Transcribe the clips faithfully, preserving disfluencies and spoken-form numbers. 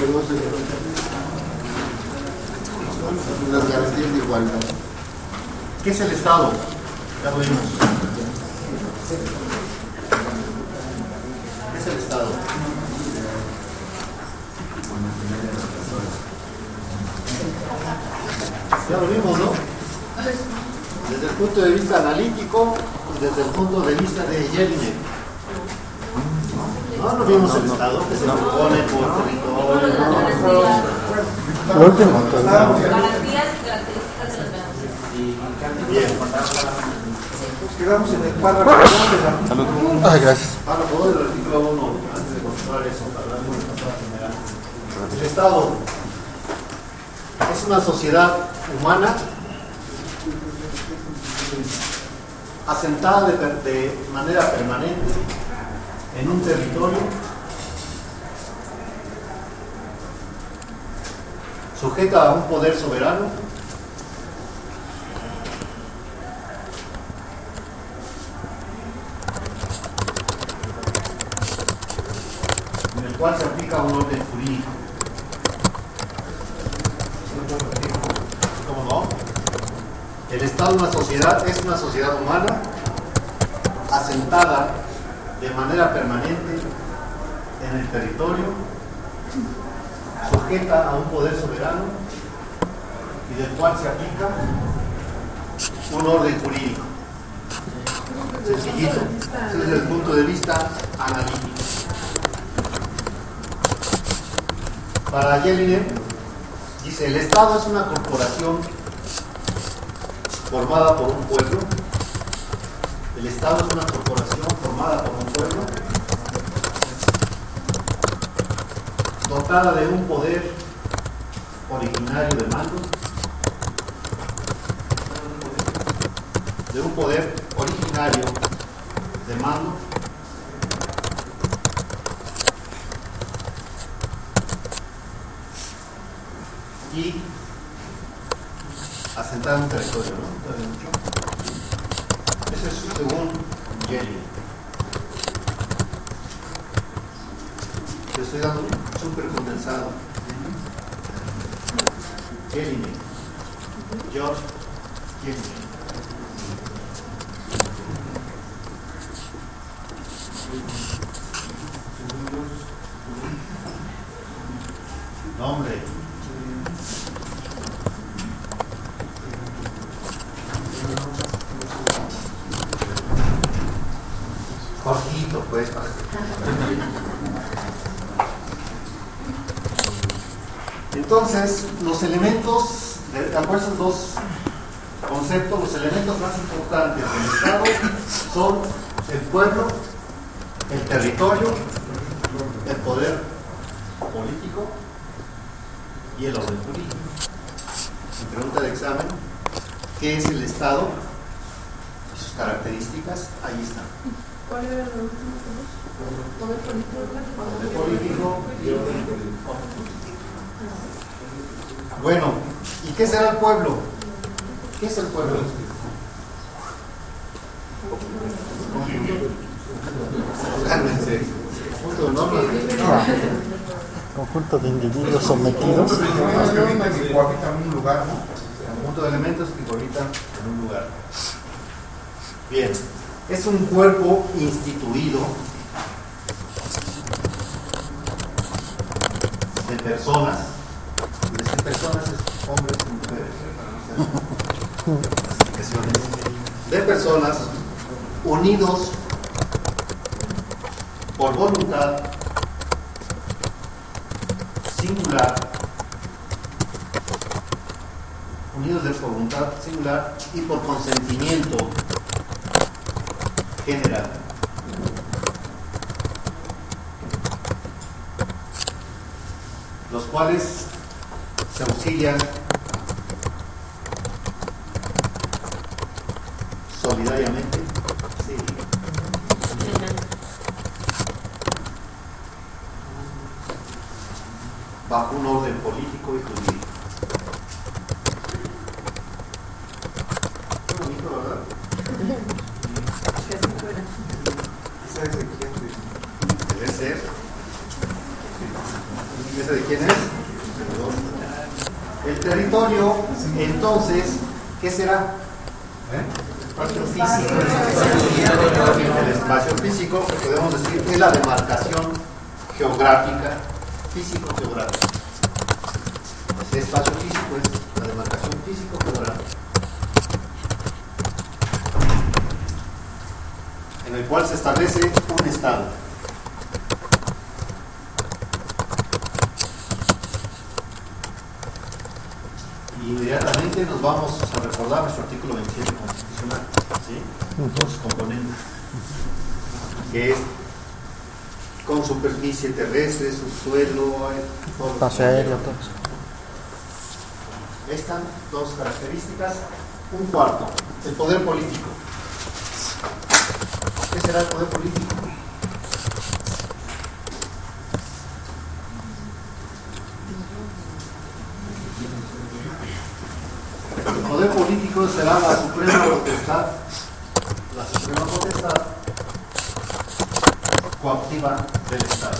Las garantías de igualdad. ¿Qué es el Estado? Ya lo vimos. ¿Qué es el Estado? Ya lo vimos, ¿no? Desde el punto de vista analítico y desde el punto de vista de Jelinek. No, no vimos el Estado que se compone por territorio. Lo último. Garantías y características de las garantías. Bien. Nos quedamos en el párrafo. Salud. Ay, gracias. Párrafo del artículo uno, antes de controlar eso, para hablar de una pasada general. El Estado es una sociedad humana asentada de, de manera permanente en un territorio, sujeta a un poder soberano, en el cual se aplica un orden jurídico. ¿Cómo no? El Estado de una sociedad es una sociedad humana asentada de manera permanente en el territorio, sujeta a un poder soberano y del cual se aplica un orden jurídico. Sencillito, desde el punto de vista analítico. Para Jelinek, dice, el Estado es una corporación formada por un pueblo. El Estado es una corporación formada por un pueblo, dotada de un poder originario de mando, de un poder originario de mando, y asentada en un territorio, ¿no? Eso es según Jelinek. Te estoy dando un súper condensado. Jelinek. George Jelinek. Nombre. Cortito, pues. Entonces, los elementos, de acuerdo a esos dos conceptos, los elementos más importantes del Estado son el pueblo, el territorio, el poder político y el orden jurídico. Mi pregunta de examen, ¿qué es el Estado? Y sus características, ahí están. ¿Cuál era el último? Poder político. Poder político y orden político. Bueno, ¿y qué será el pueblo? ¿Qué es el pueblo? Cálmense. Punto de normas. Conjunto de individuos sometidos. Que cohabitan en un lugar, ¿no? Conjunto de elementos que cohabitan en un lugar. Bien, es un cuerpo instituido de personas. De personas es hombres y mujeres. Explicaciones. De personas unidos por voluntad singular, unidos de por voluntad singular y por consentimiento general. Los cuales se auxilian solidariamente, sí, bajo un orden político y jurídico. Qué bonito, ¿verdad? Debe ser. ¿Ese de quién es? El territorio, entonces, ¿qué será? Espacio físico. El espacio físico, que podemos decir, es la demarcación geográfica, físico-geográfica. Ese espacio físico es la demarcación físico-geográfica, en el cual se establece un estado. Y inmediatamente nos vamos a recordar nuestro artículo veintisiete constitucional, ¿sí? Dos componentes, que es con superficie terrestre, subsuelo, todo espacio aéreo, todo eso. Estas dos características. Un cuarto, el poder político. ¿Qué será el poder político? El poder político será la suprema potestad, la suprema potestad coactiva del Estado.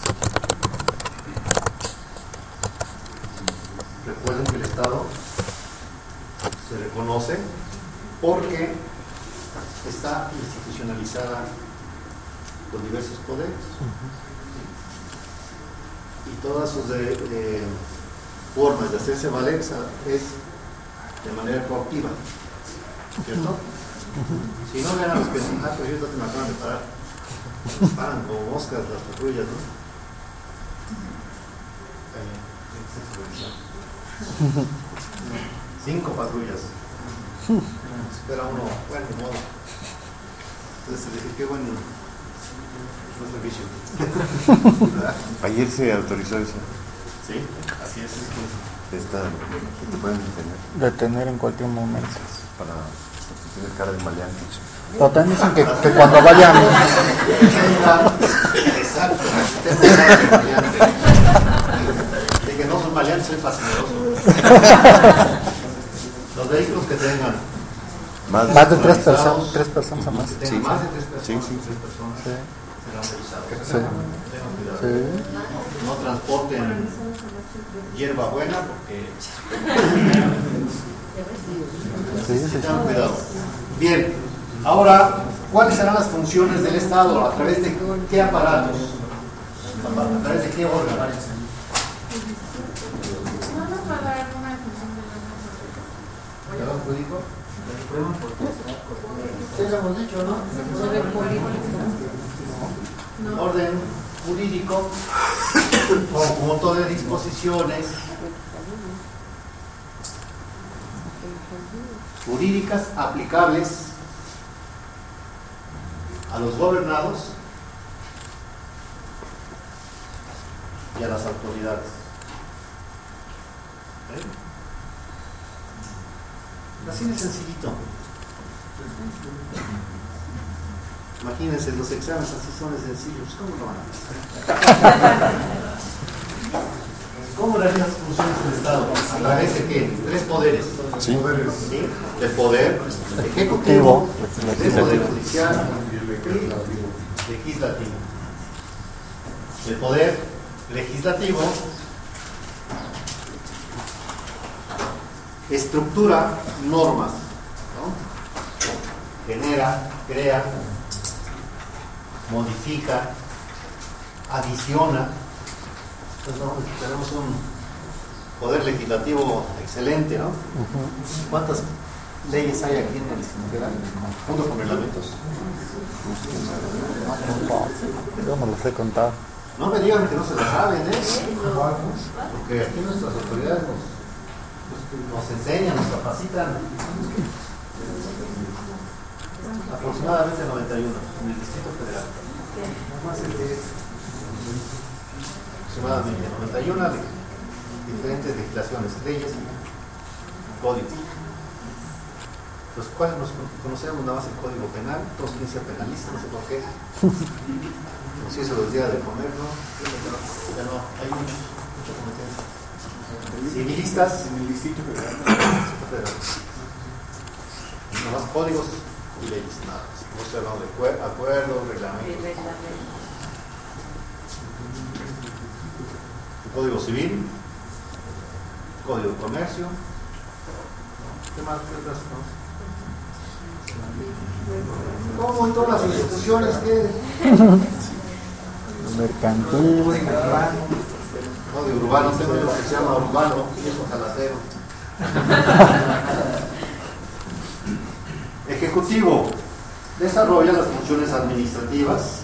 Recuerden que el Estado se reconoce porque está institucionalizada con diversos poderes, y todas sus de, de, formas de hacerse valer es de manera coactiva, ¿cierto? Uh-huh. Si no vean los que ah, pero yo me acaban de parar, nos paran como moscas las patrullas, ¿no? Cinco patrullas. Espera uno, bueno, de modo. Entonces le dije, qué buen, buen servicio. Ayer se autorizó eso. Sí, así es. Está, te pueden detener. Detener en cualquier momento. Para tener cara de maleante. Pero también dicen que, que cuando vayan. Exacto, tengo cara de maleante. De que no son maleantes, soy fascineroso. Los vehículos que tengan más, más de tres personas, tres personas o más. Que tengan Sí, más de tres personas, sí, sí. tres personas Sí. serán revisados. Sí. Tengan cuidado. Sí. No transporten hierba buena porque Sí, sí, sí. tengan cuidado. Bien, ahora, ¿cuáles serán las funciones del Estado? ¿A través de qué aparatos? ¿A través de qué órganos? ¿Orden jurídico? Sí, lo hemos dicho, ¿no? Orden jurídico, conjunto de disposiciones jurídicas aplicables a los gobernados y a las autoridades. ¿Eh? Así de sencillito. Imagínense, los exámenes así son de sencillos. ¿Cómo lo van a hacer? ¿Cómo le harían las funciones del Estado? ¿A través de qué? Tres poderes. Sí. ¿Sí? El poder ejecutivo, el poder judicial y legislativo. El poder legislativo estructura normas, ¿no? Genera, crea, modifica, adiciona. Entonces, ¿no? Tenemos un poder legislativo excelente, ¿no? Uh-huh. ¿Cuántas leyes hay aquí en el Distrito Federal? Junto con reglamentos. Yo no los he contado. No me digan que no se lo saben, ¿eh? Porque aquí nuestras autoridades nos nos enseñan, nos capacitan. Aproximadamente noventa y uno en el Distrito Federal. Aproximadamente noventa y uno de diferentes legislaciones, leyes y códigos. Los cuales nos conocemos nada más el Código Penal, todos quieren ser penalistas, no sé por qué. Como si eso los diera de comer, ¿no? Ya no, hay muchos, mucha competencia. Civilistas en el Distrito Federal. Nada más códigos y leyes, nada más. No estoy hablando de acuerdos, reglamentos. Código Civil, Código de Comercio. ¿Qué más? ¿Qué otras cosas? ¿Cómo en todas las instituciones que Mercantil. Código Urbano, tengo lo que se llama urbano y es ojalatero. Ejecutivo desarrolla las funciones administrativas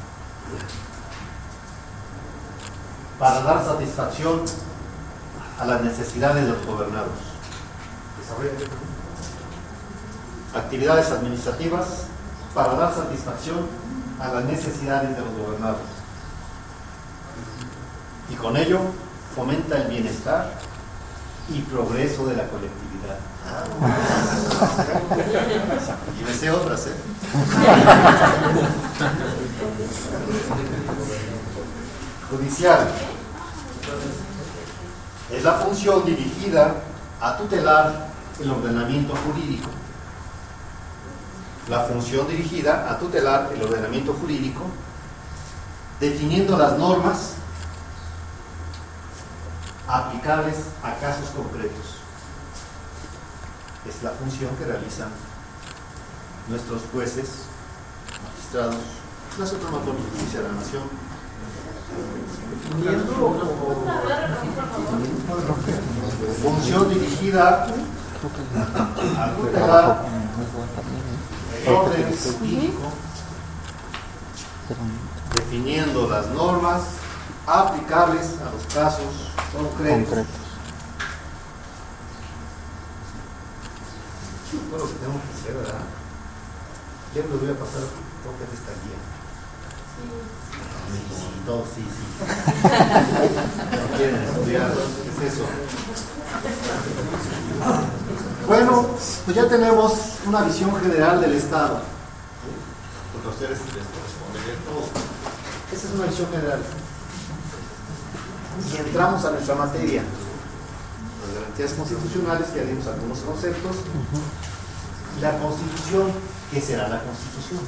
para dar satisfacción a las necesidades de los gobernados. Desarrolla actividades administrativas para dar satisfacción a las necesidades de los gobernados. Y con ello fomenta el bienestar y progreso de la colectividad. Y me sé otras, ¿eh? Judicial. Es la función dirigida a tutelar el ordenamiento jurídico. La función dirigida a tutelar el ordenamiento jurídico, definiendo las normas aplicables a casos concretos. Es la función que realizan nuestros jueces, magistrados, la Suprema Corte de Justicia de la Nación. Función dirigida a tutelar el orden jurídico, definiendo las normas aplicables a los casos concretos. Concretos. Bueno, lo que tenemos que hacer, ¿verdad? Ya les voy a pasar toques de esta guía. Sí, sí, todo, sí, sí. No quieren estudiar, ¿qué es eso? Bueno, pues ya tenemos una visión general del Estado. Porque a ustedes les corresponde todo. Esa es una visión general. Y entramos a nuestra materia, las garantías constitucionales, que ya dimos algunos conceptos. Y la Constitución, ¿qué será la Constitución?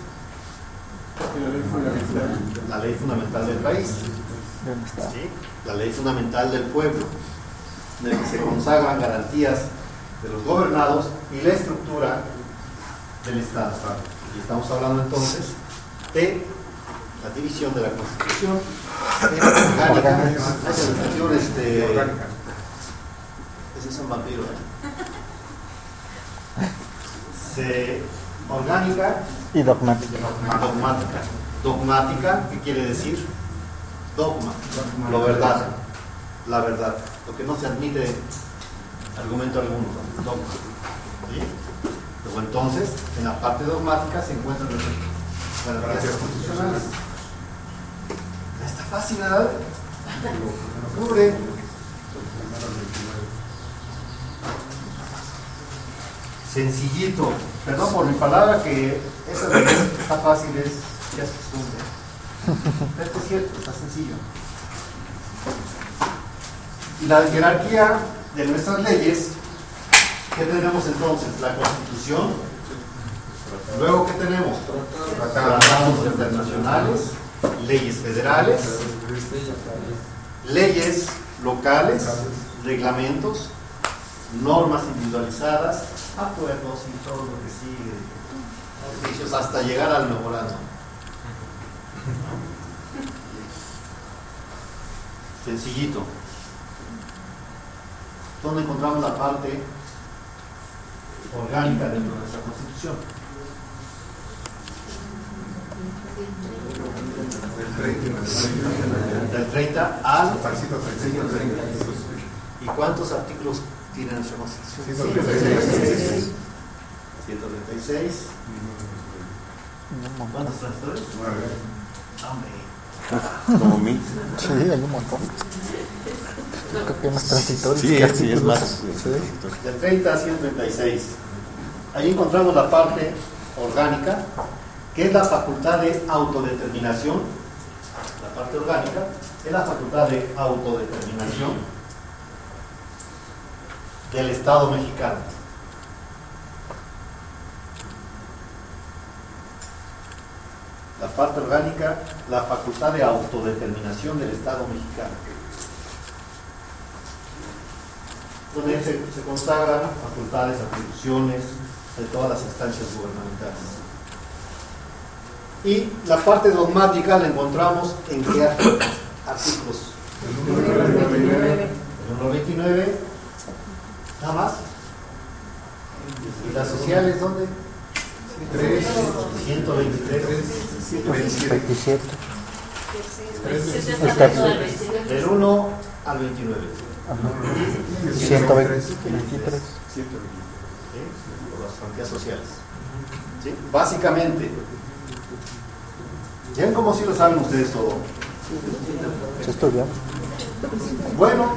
La ley fundamental del país, ¿sí? La ley fundamental del pueblo, en la que se consagran garantías de los gobernados y la estructura del Estado. Y estamos hablando entonces de la división de la Constitución orgánica. Este, ese es un vampiro, ¿eh? Se, orgánica Y dogmática. dogmática. Dogmática, ¿qué quiere decir? Dogma, lo verdad, la verdad, lo que no se admite argumento alguno, dogma. ¿Sí? Luego entonces, en la parte dogmática se encuentran las garantías constitucionales. Está fácil, ¿verdad? Cubre. Sencillito. Perdón por mi palabra, que esa de que está fácil es, ya es costumbre. Esto es cierto, está sencillo. Y la jerarquía de nuestras leyes, ¿qué tenemos entonces? La Constitución. Luego, ¿qué tenemos? Tratados internacionales, leyes federales, leyes locales, reglamentos, normas individualizadas, acuerdos y todo lo que sigue, oficios, hasta llegar al memorando. Sencillito. ¿Dónde encontramos la parte orgánica dentro de nuestra Constitución? Del treinta al ¿Y cuántos artículos tiene nuestra Constitución? ciento treinta y seis. ¿Cuántos transitores? Hombre. Como mí. Sí, hay un montón. Creo que hay más transitorios. Sí, que sí, es más. artículos. Sí. Del treinta a ciento treinta y seis. Ahí encontramos la parte orgánica, que es la facultad de autodeterminación. La parte orgánica es la facultad de autodeterminación del Estado mexicano. La parte orgánica, la facultad de autodeterminación del Estado mexicano. donde se, se consagran facultades, atribuciones de todas las instancias gubernamentales. Y la parte dogmática la encontramos en qué artículos. El número veintinueve, nada más. ¿Y las sociales dónde? ciento veintitrés. veintisiete. Del uno al veintinueve. ciento veintitrés. ¿Sí? Por las garantías sociales. ¿Sí? Básicamente, ¿ven cómo si lo saben ustedes todo? ¿Se estudia? Bueno,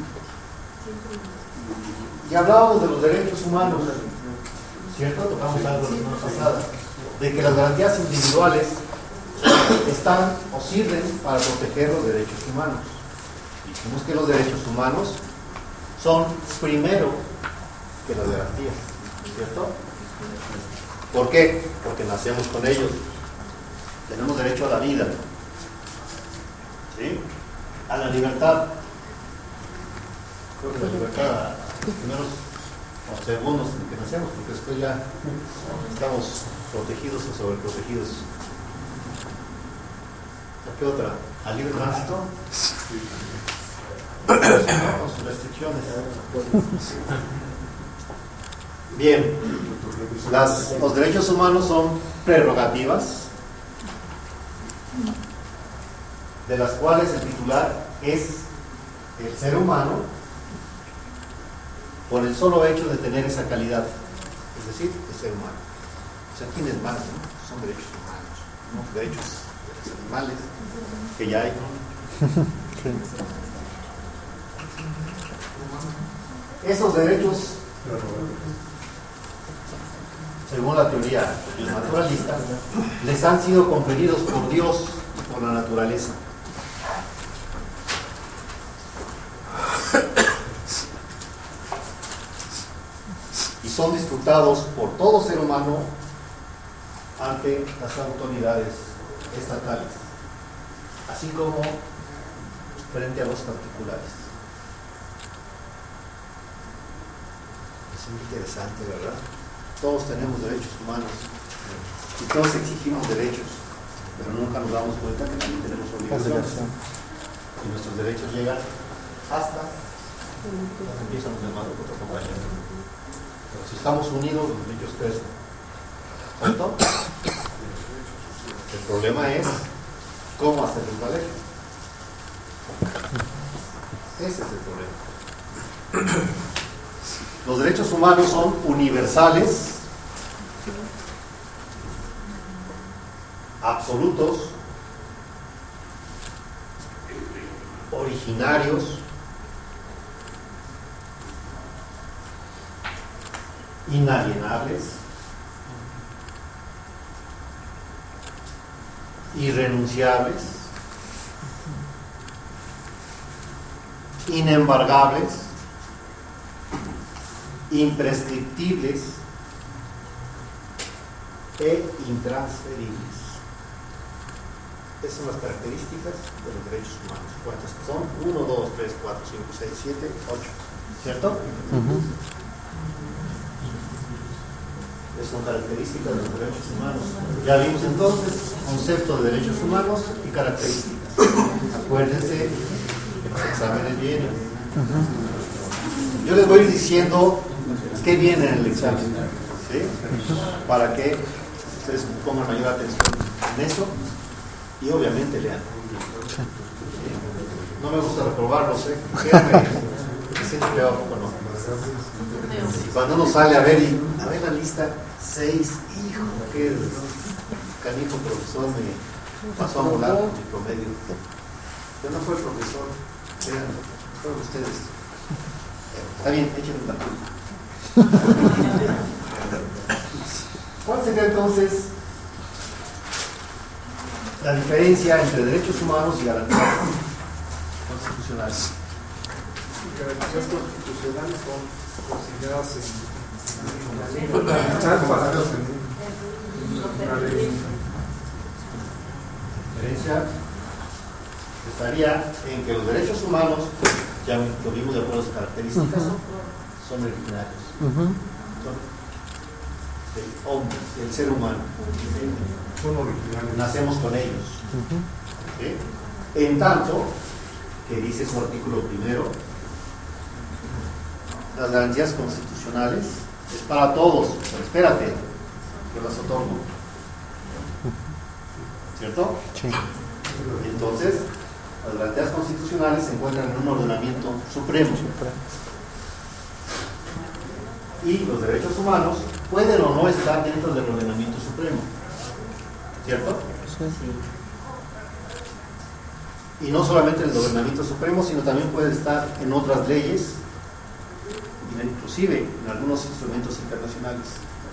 ya hablábamos de los derechos humanos, ¿cierto? Tocamos algo la semana pasada, de que las garantías individuales están o sirven para proteger los derechos humanos. Dijimos que los derechos humanos son primero que las garantías, ¿cierto? ¿Por qué? Porque nacemos con ellos. Tenemos derecho a la vida, ¿sí? A la libertad. Creo que la libertad a los primeros o segundos en que nacemos, porque después ya estamos protegidos o sobreprotegidos. ¿A qué otra? ¿Al libre tránsito? No, sus restricciones. Bien, las, los derechos humanos son prerrogativas de las cuales el titular es el ser humano por el solo hecho de tener esa calidad, es decir, el ser humano. O sea, ¿quién es más? ¿No? Son derechos humanos, no derechos de los animales, que ya hay. Esos derechos, según la teoría naturalista, les han sido conferidos por Dios y por la naturaleza. Y son disfrutados por todo ser humano ante las autoridades estatales, así como frente a los particulares. Es muy interesante, ¿verdad? Todos tenemos derechos humanos y todos exigimos derechos, pero nunca nos damos cuenta que también tenemos obligaciones. Y nuestros derechos llegan hasta cuando empiezan los demás otro compañero. Pero si estamos unidos, los derechos crecen. ¿Cierto? El problema es cómo hacerlos valer. Ese es el problema. Los derechos humanos son universales, absolutos, originarios, inalienables, irrenunciables, inembargables, imprescriptibles e intransferibles. Esas son las características de los derechos humanos. ¿Cuántas son? uno, dos, tres, cuatro, cinco, seis, siete, ocho. ¿Cierto? Uh-huh. Esas son características de los derechos humanos. Ya vimos entonces concepto de derechos humanos y características. Acuérdense que los exámenes vienen. Uh-huh. Yo les voy a ir diciendo qué viene en el examen, ¿sí? Para que ustedes pongan mayor atención en eso y obviamente lean. ¿Sí? No me gusta reprobarlos, ¿eh? Créanme, me siento que va un poco no. Cuando uno sale a ver y a ver la lista seis, hijo, qué canijo profesor me pasó a volar con mi promedio. Yo no fui profesor, eran, fueron ustedes. Está bien, échenme la culpa. ¿Cuál sería entonces la diferencia entre derechos humanos y garantías constitucionales? Garantías constitucionales son consideradas en Diferencia estaría en que los derechos humanos, ya lo vimos de acuerdo a sus características, son originarios. Ujú. Son del hombre, del ser humano. Son originales. Nacemos con ellos. Ujú. ¿Sí? En tanto, que dice su artículo primero, las garantías constitucionales es para todos, pero espérate, que las otorgo. ¿Cierto? Sí. Entonces, las garantías constitucionales se encuentran en un ordenamiento supremo. Y los derechos humanos pueden o no estar dentro del ordenamiento supremo. ¿Cierto? Sí. Y no solamente en el ordenamiento supremo, sino también puede estar en otras leyes, inclusive en algunos instrumentos internacionales.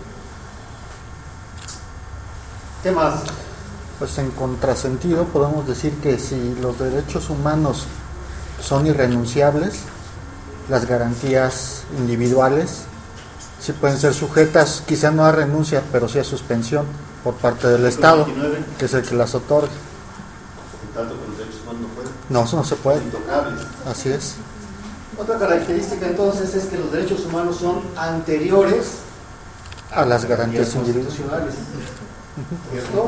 ¿Qué más? Pues en contrasentido podemos decir que si los derechos humanos son irrenunciables, las garantías individuales sí pueden ser sujetas, quizá no a renuncia, pero sí a suspensión por parte del Estado, veintinueve, que es el que las otorga. en tanto que los derechos humanos no pueden. No, eso no se puede. Intocables. Así es. Otra característica entonces es que los derechos humanos son anteriores A las garantías individuales. constitucionales. ¿Cierto?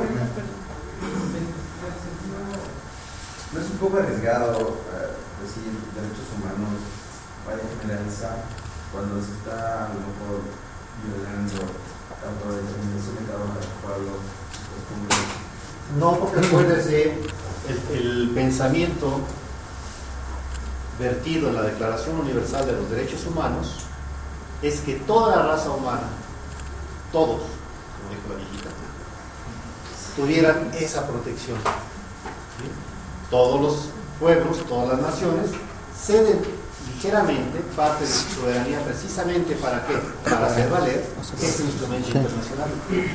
¿No es un poco arriesgado eh, decir derechos humanos vaya a generalizar cuando se está a lo mejor violando la autodeterminación de cada uno de los pueblos, costumbres? No, porque acuérdese, el, el pensamiento vertido en la Declaración Universal de los Derechos Humanos es que toda la raza humana, todos, como dijo la viejita, tuvieran esa protección. ¿Sí? Todos los pueblos, todas las naciones ceden ligeramente parte de su soberanía precisamente para qué, para hacer valer ese instrumento internacional.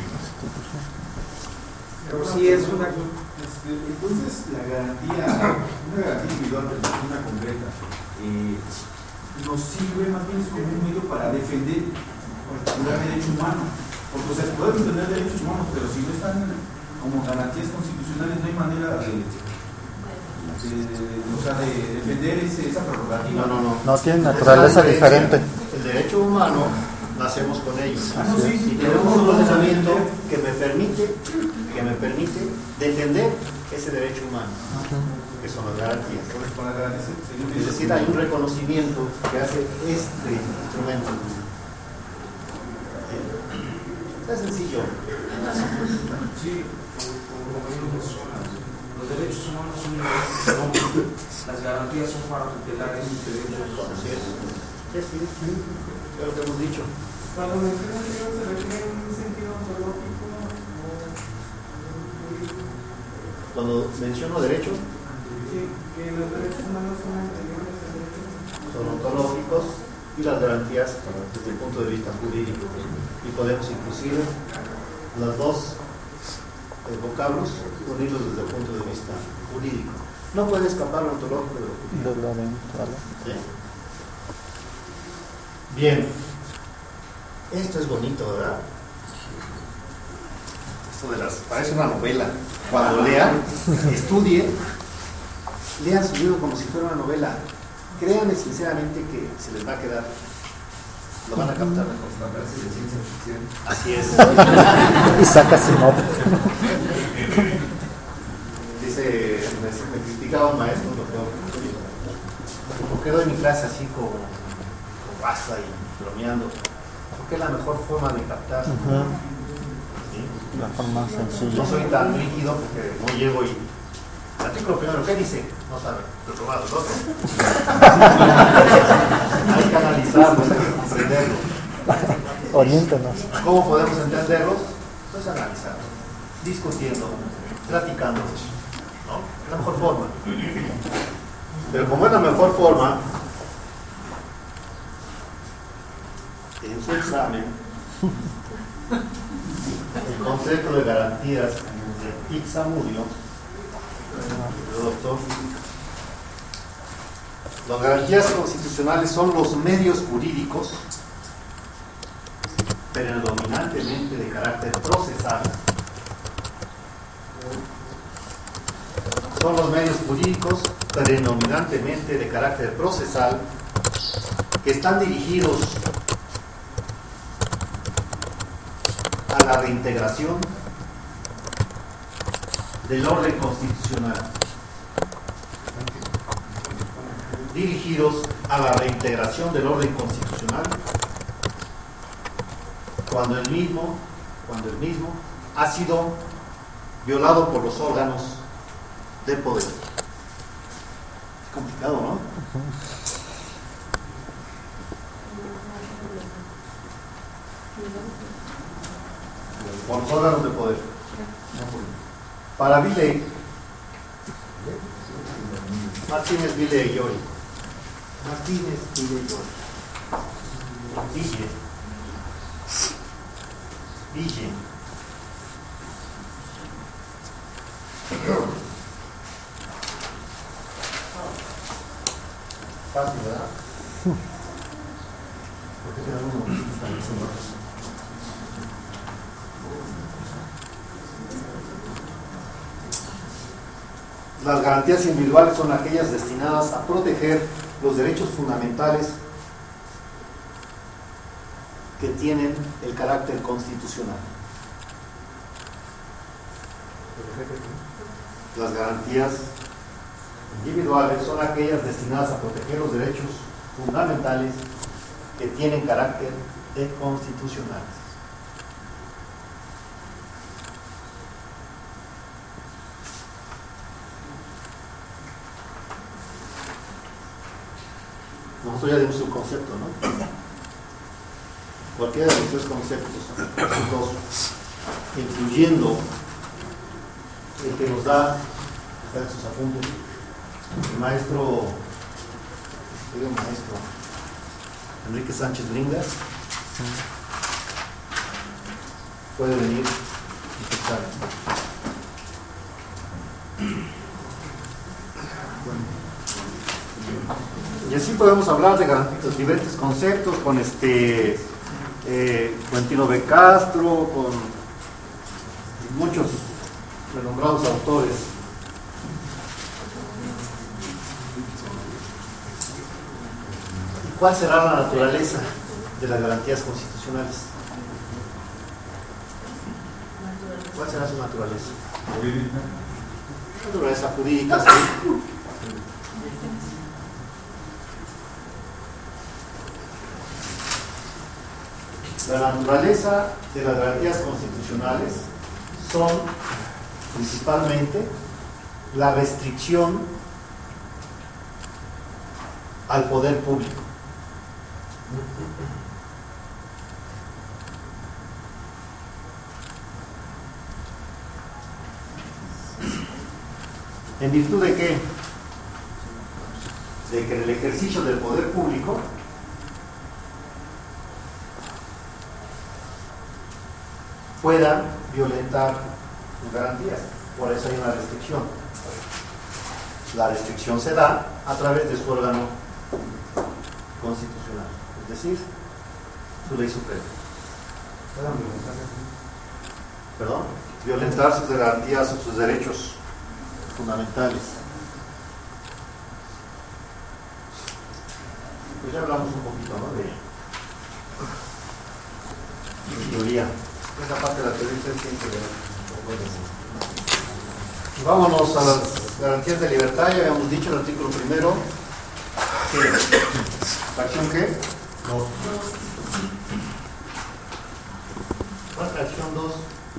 Pero sí es una. Este, entonces, la garantía, una garantía individual, pero una concreta, eh, nos sirve más bien como un medio para defender particular derecho humano. Porque, o sea, podemos tener derechos humanos, pero si no están como garantías constitucionales, no hay manera de, de, de, o sea, de defender ese, esa prerrogativa. No, no, no. No tienen naturaleza diferente. El derecho humano nacemos con ellos. Ah, no, sí, sí, y pero tenemos un no ordenamiento podemos que me permite, que me permite defender ese derecho humano, que son las garantías. Entonces, con la garantía se- Es decir, hay un reconocimiento que hace este instrumento. Es sencillo. Sí, como digo, los derechos humanos son universales, las garantías son para tutelar esos derechos. Así es. Sí, sí, sí. Es lo que hemos dicho. Cuando mencionas que se refiere en un sentido ontológico o jurídico, Cuando menciono derecho, sí, que los derechos humanos son anteriores a derechos son ontológicos y las garantías desde el punto de vista jurídico. Y podemos inclusive los dos eh, vocablos unirlos desde el punto de vista jurídico. No puede escapar lo ontológico de lo jurídico. De lo eventual. ¿Sí? Bien. Esto es bonito, ¿verdad? Esto de las... parece una novela. Cuando lean, estudien, lean su libro como si fuera una novela. Créanme sinceramente que se les va a quedar. Lo van a captar mejor. la frase de ciencia ficción. Así es. Y saca su nota. Dice, me, me criticaba un maestro, un doctor. ¿Por qué doy mi clase así como, como pasa y bromeando? Porque es la mejor forma de captar. Ujú. ¿Sí? La forma sencilla. No soy tan rígido porque no llego y artículo primero, ¿qué dice? No sabe, reprobado, el otro. Hay que analizarlo, hay que comprenderlo. Oriéntanos. ¿Cómo podemos entenderlos? Pues analizando, discutiendo, platicando, ¿no? La mejor forma. Pero como es la mejor forma, en su examen, el concepto de garantías de Ixamudio, el doctor, las garantías constitucionales son los medios jurídicos predominantemente de carácter procesal son los medios jurídicos predominantemente de carácter procesal que están dirigidos a la reintegración del orden constitucional. Dirigidos a la reintegración del orden constitucional cuando el mismo, cuando el mismo ha sido violado por los órganos de poder. Es complicado, ¿no? Por los órganos de poder. Para Villey, Martínez, Villey y Llori. Martínez, Villey y Llori. Ville. Ville. Fácil, ¿verdad? Porque tiene algunos motivos también sonoros. Las garantías individuales son aquellas destinadas a proteger los derechos fundamentales que tienen el carácter constitucional. Las garantías individuales son aquellas destinadas a proteger los derechos fundamentales que tienen carácter de constitucionales. Nosotros ya dimos un concepto, ¿no? Cualquiera de los tres conceptos, los dos, incluyendo el que nos da, está en sus apuntes, el maestro, el maestro Enrique Sánchez Bringas, puede venir y empezar. Y así podemos hablar de los diferentes conceptos con este eh, Quentino B. Castro, con muchos renombrados autores. ¿Cuál será la naturaleza de las garantías constitucionales? ¿Cuál será su naturaleza? Naturaleza jurídica, sí. La naturaleza de las garantías constitucionales son principalmente la restricción al poder público. ¿En virtud de qué? De que en el ejercicio del poder público puedan violentar sus garantías. Por eso hay una restricción. La restricción se da a través de su órgano constitucional, es decir, su ley suprema. ¿Perdón? Violentar sus garantías o sus derechos fundamentales. Pues ya hablamos un poquito, ¿no? de, de teoría. Esa parte de la teoría es tiene que ver. Vámonos a las garantías de libertad. Ya habíamos dicho en el artículo primero que fracción qué? Dos. ¿Cuál es fracción dos?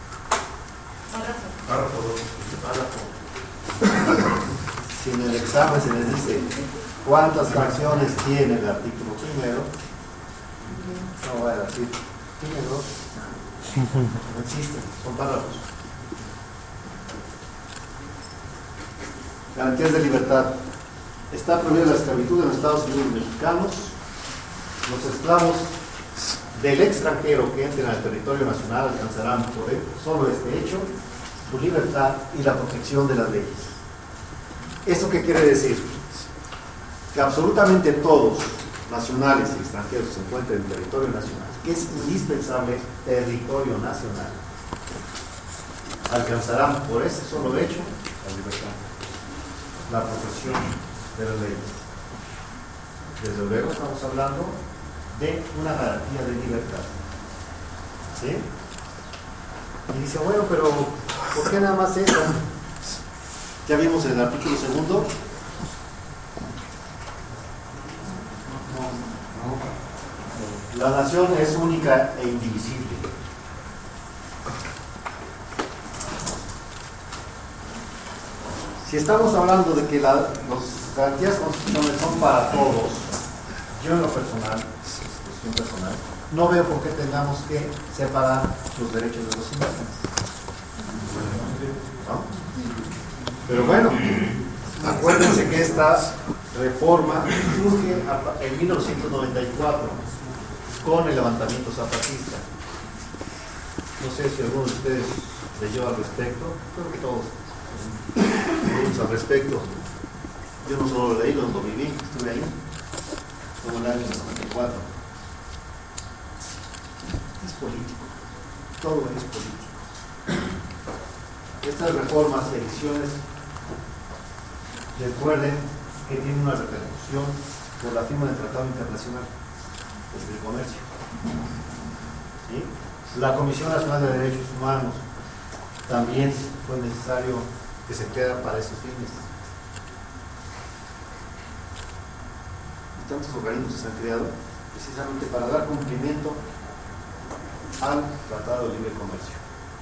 Párrafo dos. Párrafo. Si en el examen se les dice cuántas fracciones tiene el artículo primero, no voy a decir tiene dos. No existen, son párrafos. Garantías de libertad. Está prohibida la esclavitud en los Estados Unidos mexicanos. Los esclavos del extranjero que entren al territorio nacional alcanzarán por solo este hecho su libertad y la protección de las leyes. ¿Esto qué quiere decir? Que absolutamente todos, nacionales y extranjeros, que se encuentren en el territorio nacional, que es indispensable territorio nacional, alcanzarán por ese solo hecho la libertad. la protección de las leyes. Desde luego estamos hablando de una garantía de libertad. ¿Sí? Y dice, bueno, pero ¿por qué nada más eso? Ya vimos en el artículo segundo. La nación es única e indivisible. Si estamos hablando de que la, las garantías constitucionales son para todos, yo en lo personal, cuestión personal, no veo por qué tengamos que separar los derechos de los indígenas. ¿No? Pero bueno, acuérdense que esta reforma surge en mil novecientos noventa y cuatro con el levantamiento zapatista. No sé si alguno de ustedes leyó al respecto, creo que todos. Al respecto, yo no solo lo leí, lo viví, estuve ahí, como en el año noventa y cuatro. Es político, todo es político. Estas reformas y elecciones, recuerden que tienen una repercusión por la firma del Tratado Internacional del Comercio. ¿Sí? La Comisión Nacional de Derechos Humanos también fue necesario que se queda para esos fines. Y tantos organismos se han creado precisamente para dar cumplimiento al Tratado de Libre Comercio.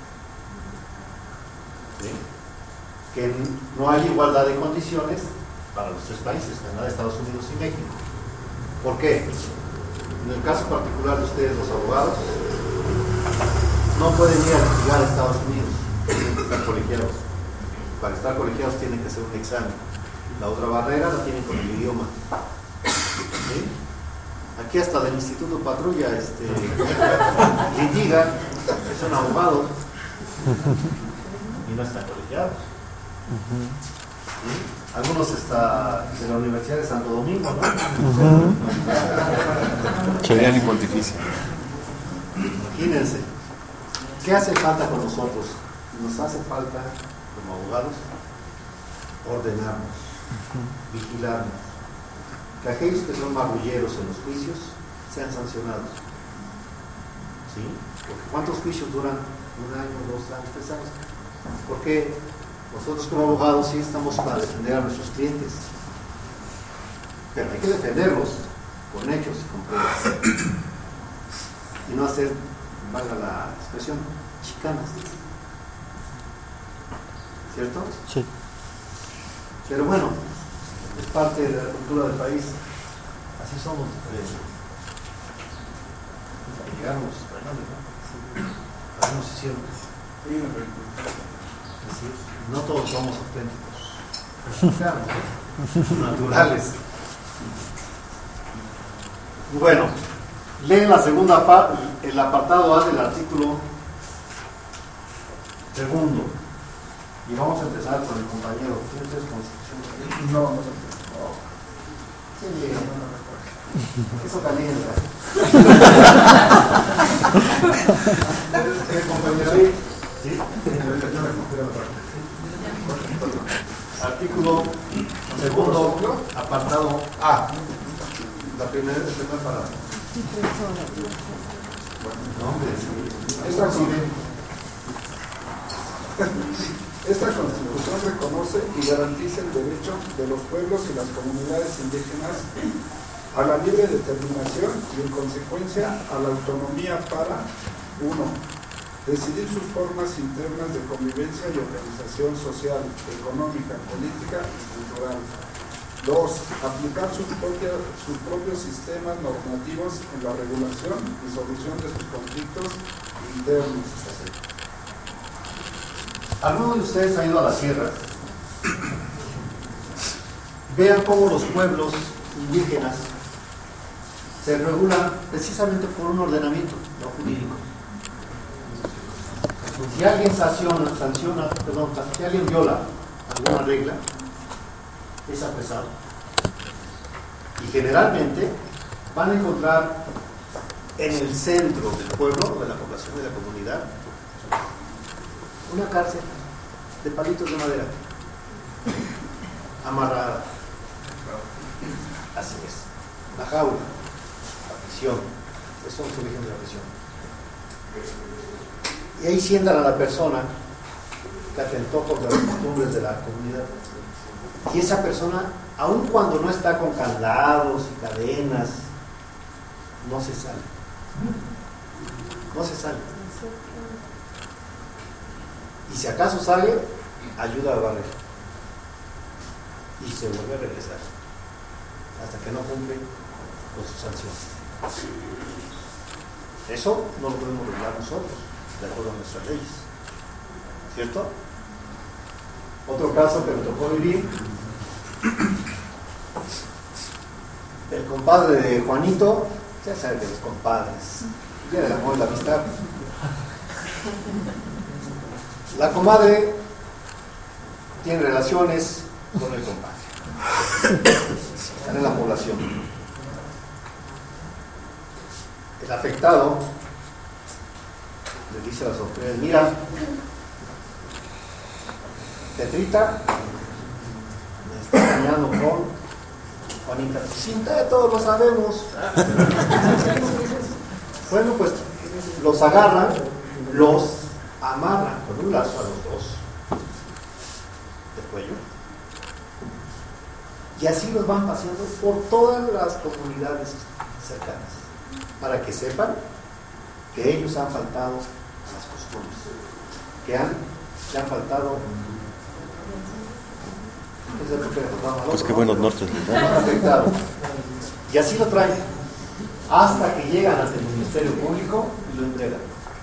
¿Sí? Que no hay igualdad de condiciones para los tres países, Canadá, Estados Unidos y México. ¿Por qué? En el caso particular de ustedes, los abogados, no pueden ir a litigar a Estados Unidos, tienen que estar colegiados. Para estar colegiados tienen que hacer un examen. La otra barrera la tienen con el idioma. ¿Sí? Aquí hasta del Instituto Patrulla este, litigan, son abogados y no están colegiados. ¿Sí? Algunos hasta de la Universidad de Santo Domingo, ¿no? Serían y pontificia. Imagínense, ¿qué hace falta con nosotros? Nos hace falta, como abogados, ordenarnos, vigilarnos, que aquellos que son marrulleros en los juicios sean sancionados. ¿Sí? Porque ¿cuántos juicios duran? Un año, dos años, tres años. Porque nosotros como abogados sí estamos para defender a nuestros clientes, pero hay que defenderlos con hechos y con pruebas y no hacer, valga la expresión, chicanas, ¿cierto? Sí. Pero bueno, es parte de la cultura del país, así somos. Llegaron los españoles, ¿no? Así nos hicieron. Así, no todos somos auténticos, claro, naturales. Bueno, leen la segunda parte, el apartado A del artículo segundo. Y vamos a empezar con el compañero. ¿Tienes constitución? No, no, no. Sí, no, no, no. Eso calienta. ¿El compañero? Sí. ¿Sí? Artículo segundo, apartado A. La primera, el primer párrafo. No, hombre, sí. Esta, esta Constitución reconoce y garantiza el derecho de los pueblos y las comunidades indígenas a la libre determinación y, en consecuencia, a la autonomía para uno Decidir sus formas internas de convivencia y organización social, económica, política y cultural. Dos. Aplicar sus, propias, sus propios sistemas normativos en la regulación y solución de sus conflictos internos. ¿Alguno de ustedes ha ido a la sierra? Vean cómo los pueblos indígenas se regulan precisamente por un ordenamiento no jurídico. Si alguien sanciona, sanciona, perdón, si alguien viola alguna regla, es apresado. Y generalmente van a encontrar en el centro del pueblo, de la población, de la comunidad, una cárcel de palitos de madera. amarrada. Así es. La jaula, la prisión. Esos son los orígenes de la prisión. Y ahí sientan a la persona que atentó contra las costumbres de la comunidad. Y esa persona, aun cuando no está con candados y cadenas, no se sale. No se sale. Y si acaso sale, ayuda a barrer. Y se vuelve a regresar. Hasta que no cumple con su sanción. Eso no lo podemos regular nosotros, de acuerdo a nuestras leyes. ¿Cierto? Otro caso que me tocó vivir. El compadre de Juanito, ya saben de los compadres, ya del amor y la amistad. La comadre tiene relaciones con el compadre. Están en la población. El afectado le dice a las autoridades: mira, Petrita me está engañando con Juanita. Cinta, todos lo sabemos. Bueno, pues los agarran, los amarran con un lazo a los dos del cuello y así los van paseando por todas las comunidades cercanas para que sepan que ellos han faltado a las costumbres, que han, que han faltado. Pues qué buenos nortes les dan. Afectado. Y así lo traen hasta que llegan ante el Ministerio Público y lo entregan.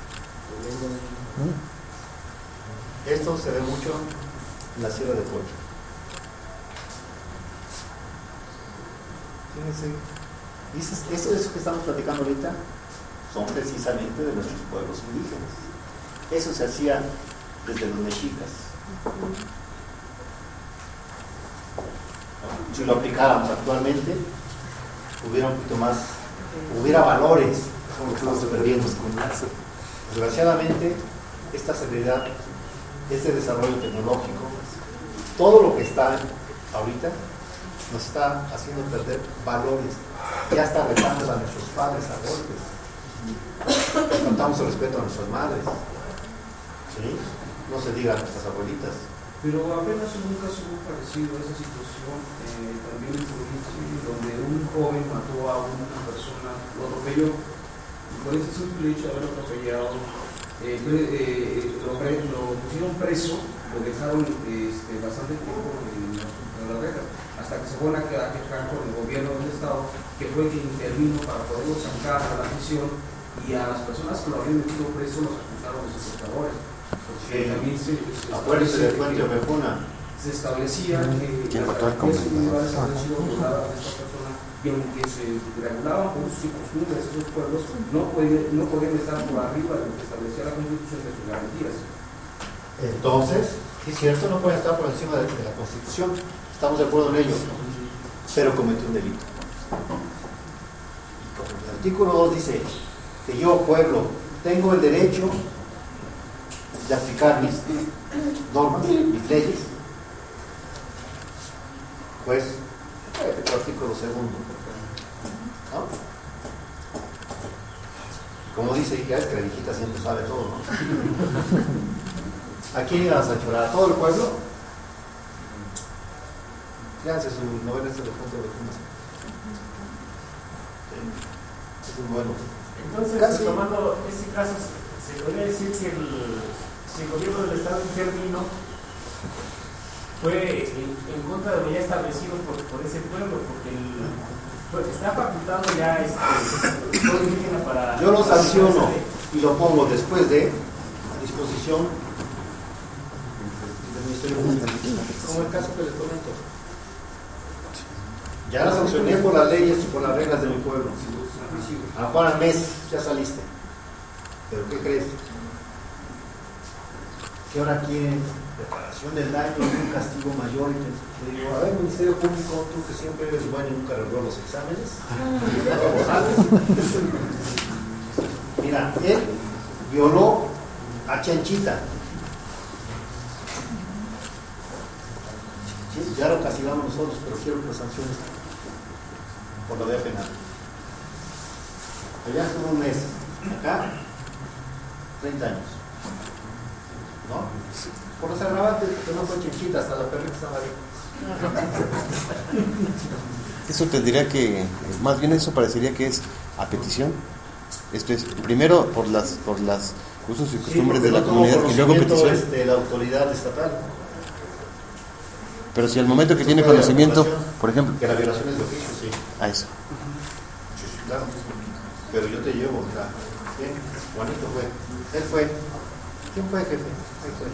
Esto se ve mucho en la Sierra de Puebla. Fíjense, eso, eso, eso que estamos platicando ahorita son precisamente de nuestros pueblos indígenas. Eso se hacía desde los mexicas. Si lo aplicáramos actualmente, hubiera un poquito más, hubiera valores, como lo estamos perdiendo. Desgraciadamente, esta seguridad, este desarrollo tecnológico, todo lo que está ahorita, nos está haciendo perder valores. Ya está retando a nuestros padres a golpes. Faltamos el respeto a nuestras madres. ¿Sí? No se diga a nuestras abuelitas. Pero apenas en un caso muy parecido a esa situación, eh, también en provincia, donde un joven mató a una persona, lo atropelló, y por ese simple hecho de haber atropellado, eh, eh, lo, lo pusieron preso, lo dejaron este, bastante tiempo en, en la reja, hasta que se fueron a quedar quejar con el gobierno del estado, que fue quien intervino para poderlo sacar a la prisión, y a las personas que lo habían metido preso los acusaron de secuestradores. Porque también se, se acuérdense del puente de Mejuna. Se establecía que ¿Quién las mató al garantías comandante? individuales habían sido violadas de esta persona y aunque se regulaban por sus costumbres esos pueblos, no podían, no podían estar por arriba de lo que establecía la Constitución de sus garantías. Entonces, sí es cierto, no pueden estar por encima de, de la Constitución. Estamos de acuerdo en ello. Pero cometió un delito. Y como el artículo dos dice que yo, pueblo, tengo el derecho de aplicar mis normas, mis leyes, pues el artículo segundo, ¿no? Como dice, ya es que la viejita siempre sabe todo, ¿no? ¿A quién ibas a chorar? ¿A todo el pueblo? Fíjense su novela este de punto de Fumas. Eso es bueno. Entonces, Casi. tomando ese caso, se podría decir que el, si el gobierno del Estado intervino, fue en, en contra de lo ya establecido por, por ese pueblo, porque el, pues, está facultado ya este, todo indígena para... Yo lo sanciono y lo pongo después de a disposición del Ministerio Público, como el caso que les comento. Ya la sancioné por las leyes y por las reglas de mi pueblo. A lo mejor al mes ya saliste. ¿Pero qué crees? Que ahora quieren reparación del daño, un castigo mayor. Y te digo, a ver, Ministerio Público, tú que siempre eres bueno y nunca reprobó los exámenes. Mira, él violó a Chanchita. Sí, ya lo castigamos nosotros, pero quiero que lo sanciones por la vía penal. Allá estuvo un mes, acá treinta años. ¿No? Por los agravantes que no fue chinchita, hasta la perrita estaba ahí. Eso tendría que, más bien eso parecería que es a petición. Esto es, primero por las por las usos y costumbres sí, de la no comunidad y luego petición. Es de la autoridad estatal. Pero si al momento que tiene Puede conocimiento, la por ejemplo, que la violación es de oficio, sí. a eso. Sí, sí, claro. Pero yo te llevo, o sea, ¿quién? Juanito fue. Él fue. ¿Quién fue, jefe? Él fue.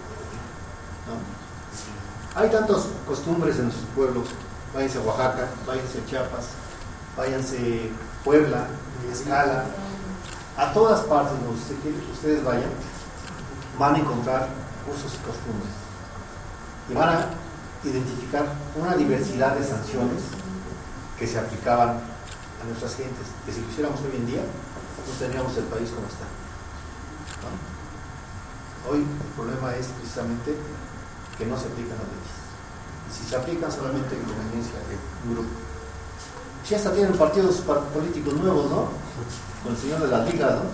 ¿No? Hay tantas costumbres en nuestros pueblos. Váyanse a Oaxaca, váyanse a Chiapas, váyanse a Puebla, Escala. A todas partes donde ustedes vayan, van a encontrar usos y costumbres. Y van a identificar una diversidad de sanciones que se aplicaban a nuestras gentes, que si lo hiciéramos hoy en día, no tendríamos el país como está. ¿No? Hoy el problema es precisamente que no se aplican las leyes. Y si se aplican solamente en conveniencia de un grupo. Si hasta tienen partidos políticos nuevos, ¿no? Con el señor de las ligas, ¿no?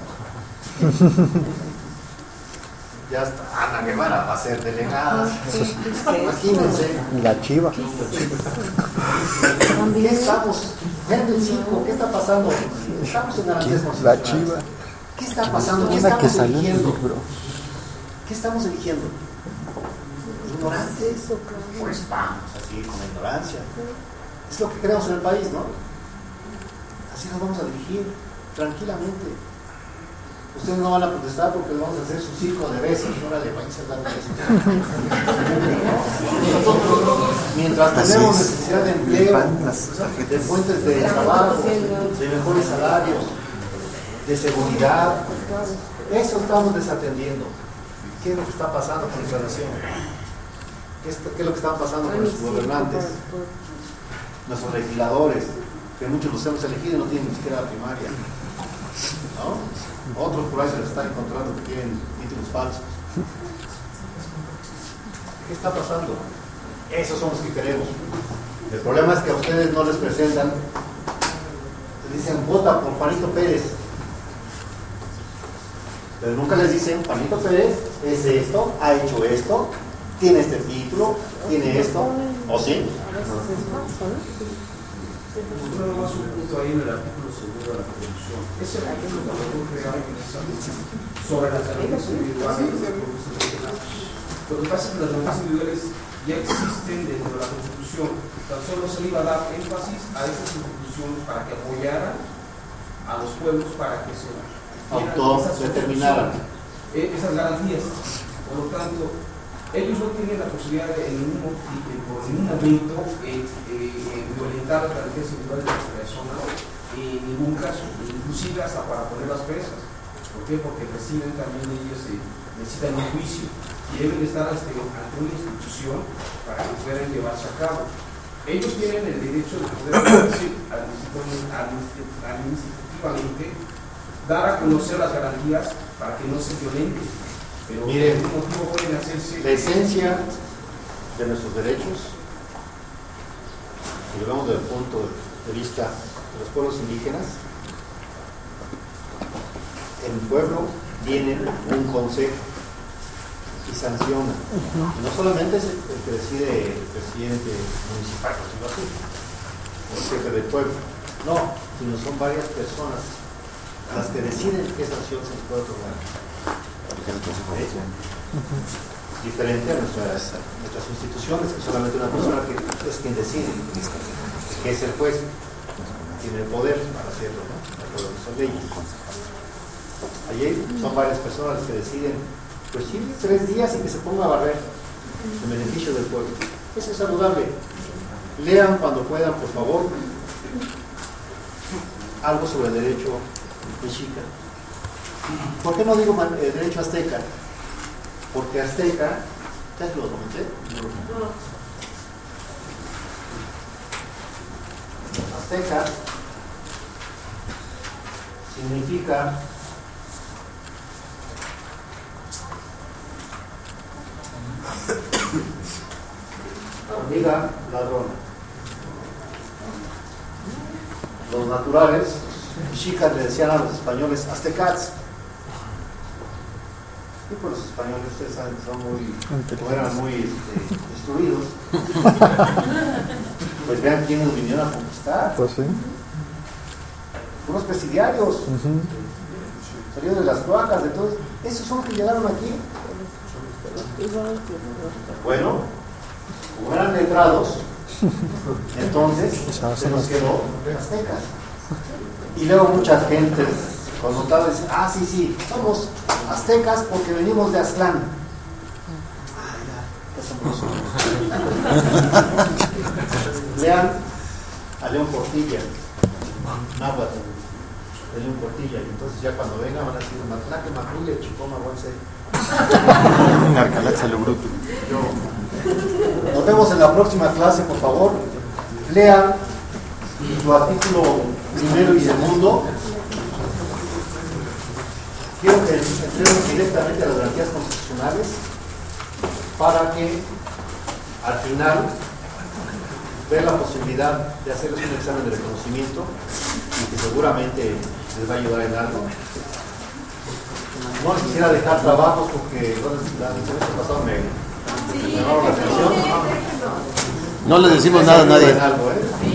Ya está Ana Guevara va a ser delegada. Imagínense. La Chiva. ¿Qué estamos? Vean el cinco, ¿qué está pasando? Estamos en garantías La constitucionales. Chiva. ¿Qué está pasando? ¿Qué Una que estamos salió en el eligiendo? libro. ¿Qué estamos eligiendo? ¿Ignorantes? Pues vamos a seguir con la ignorancia. Es lo que queremos en el país, ¿no? Así nos vamos a dirigir, tranquilamente. Ustedes no van a protestar porque vamos a hacer su circo de besos. Órale, váyanse a dar besos. Nosotros, mientras tenemos necesidad de empleo, de fuentes de trabajo, de mejores salarios, de seguridad, eso estamos desatendiendo. ¿Qué es lo que está pasando con nuestra nación? ¿Qué es, qué es lo que está pasando con nuestros gobernantes? Nuestros legisladores, que muchos los hemos elegido y no tienen ni siquiera la primaria, ¿no? Otros por ahí se les están encontrando que tienen títulos falsos. ¿Qué está pasando? Esos son los que queremos. El problema es que a ustedes no les presentan, les dicen vota por Juanito Pérez, pero nunca les dicen Juanito Pérez es esto, ha hecho esto, tiene este título, tiene esto, ¿o sí? Nada más un punto ahí en el artículo segundo de la Constitución. Ese artículo que nosotros creamos sobre las garantías individuales. Lo que pasa es que las garantías individuales ya existen dentro de la Constitución. Tan solo se le iba a dar énfasis a esas instituciones para que apoyaran a los pueblos para que se autodeterminaran esas garantías. Por lo tanto, ellos no tienen la posibilidad de en ningún, por ningún momento eh, eh, violentar las garantías individuales de las personas en ningún caso, inclusive hasta para poner las presas. ¿Por qué? Porque reciben también ellos, eh, necesitan un juicio y deben estar este, ante una institución para que puedan llevarse a cabo. Ellos tienen el derecho de poder administrativamente dar a conocer las garantías para que no se violenten. Pero miren, motivo pueden hacerse... la esencia de nuestros derechos, si lo vemos desde el punto de vista de los pueblos indígenas, el pueblo tiene un consejo y sanciona. Uh-huh. No solamente es el que decide el presidente municipal, sino así, o el jefe del pueblo, no, sino son varias personas las que deciden qué sanción se les puede otorgar. Diferente a nuestras, nuestras instituciones, que solamente una persona que es quien decide, que es el juez, tiene el poder para hacerlo, ¿no? De acuerdo a nuestras leyes. Allí son varias personas las que deciden, pues sí, tres días y que se ponga a barrer en beneficio del pueblo. Eso es saludable. Lean cuando puedan, por favor, algo sobre el derecho mexica. ¿Por qué no digo eh, derecho azteca? Porque azteca, ¿ya te lo comenté? No. Azteca significa hormiga ladrona. Los naturales, los chicas le decían a los españoles aztecats. Y pues los españoles, ustedes saben, son muy, eran muy este, instruidos. Pues vean quiénes vinieron a conquistar. Pues sí. Unos presidiarios. Uh-huh. Salieron de las cloacas, de todos. Esos son los que llegaron aquí. Bueno, como eran letrados, entonces se nos quedó aztecas. Y luego muchas gentes connotadas dicen, ah, sí, sí, somos aztecas porque venimos de Aztlán. Lean a León Portilla, náhuatl de León Portilla, y entonces ya cuando vengan van a decir Matlaque, Maculle, Chipoma, Guanse. Narcalaxa lo bruto. Nos vemos en la próxima clase, por favor. Lean su artículo primero y segundo. Quiero que entremos directamente a las garantías constitucionales para que al final vean la posibilidad de hacerles un examen de reconocimiento y que seguramente les va a ayudar en algo. No les quisiera dejar trabajos porque bueno, el semestre pasado me, me llamaron la atención. No le decimos nada a nadie. Algo, ¿eh?